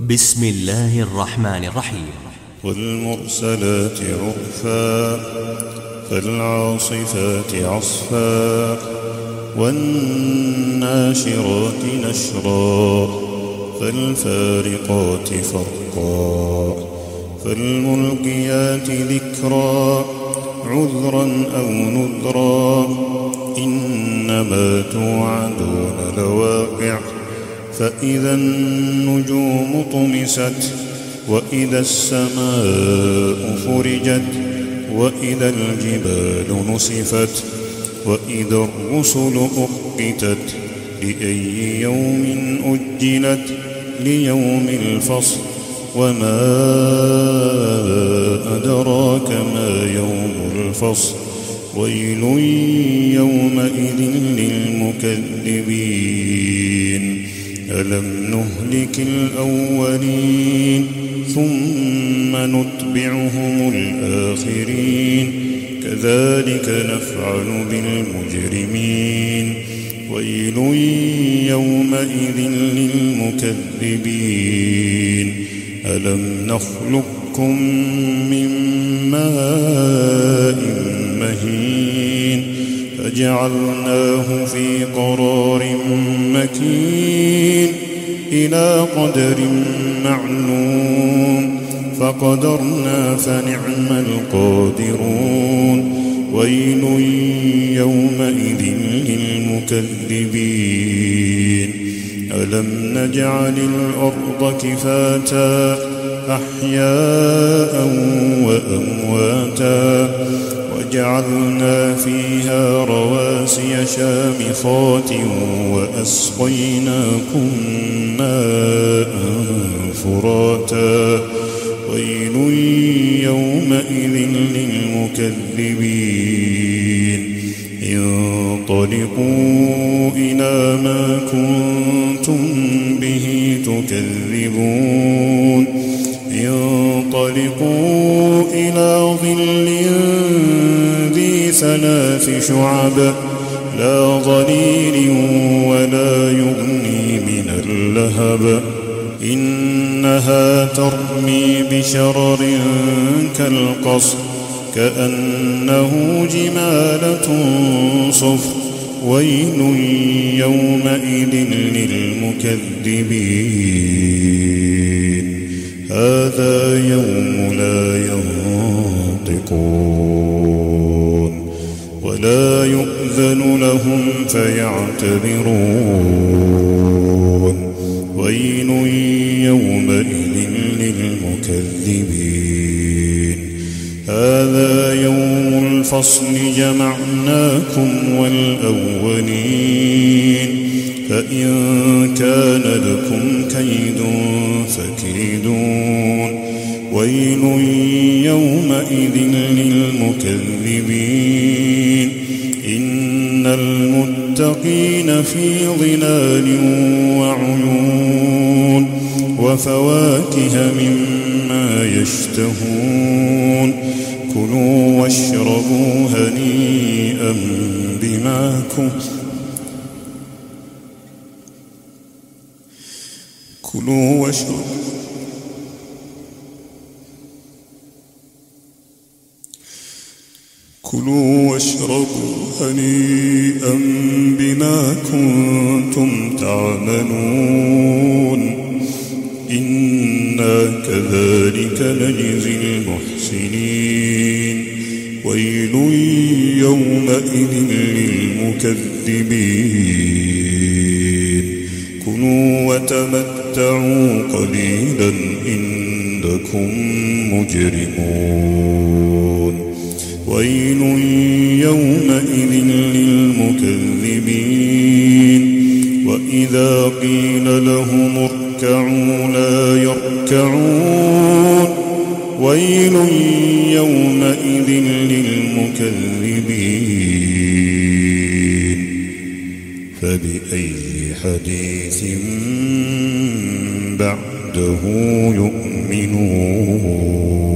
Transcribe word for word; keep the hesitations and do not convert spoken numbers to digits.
بسم الله الرحمن الرحيم. والمرسلات عرفا فالعاصفات عصفا والناشرات نشرا فالفارقات فرقا فالملقيات ذكرا عذرا أو نذرا إنما توعدون لواقع فإذا النجوم طمست وإذا السماء فرجت وإذا الجبال نسفت وإذا الرسل أقتت لأي يوم أجلت ليوم الفصل وما أدراك ما يوم الفصل ويل يومئذ للمكذبين ألم نهلك الأولين ثم نتبعهم الآخرين كذلك نفعل بالمجرمين ويل يومئذ للمكذبين ألم نخلقكم من ماء مهين فجعلناه في قرار مكين إلى قدر معلوم فقدرنا فنعم القادرون ويل يومئذ للمكذبين ألم نجعل الأرض كفاتا أحياء وأمواتا وجعلنا فيها رواسي شامخات وأسقيناكم ماء فراتا ويل يومئذ للمكذبين انطلقوا إلى ما كنتم به تكذبون انطلقوا إلى ظل ذي ثلاث شعب لا ظليل ولا يغني من اللهب إنها ترمي بشرر كالقصر كأنه جمالة صفر ويل يومئذ للمكذبين هذا يوم لا ينطقون ولا يؤذن لهم فيعتذرون ويل يومئذ للمكذبين هذا يوم الفصل جمعناكم والأولين فإن كان لكم كيد فكيدون ويل يومئذ للمكذبين إن المتقين في ظلال وعيون وفواكه مما يشتهون كلوا واشربوا هنيئا بما كنتم كلوا واشربوا كلوا واشربوا هنيئا بما كنتم تعملون إنا كذلك نجزي المحسنين ويل يومئذ للمكذبين كلوا وتمتعوا قليلا إنكم مجرمون ويل يومئذ للمكذبين وإذا قيل لهم اركعوا لا يركعون ويل يومئذ للمكذبين فبأي حديث بعده يؤمنون.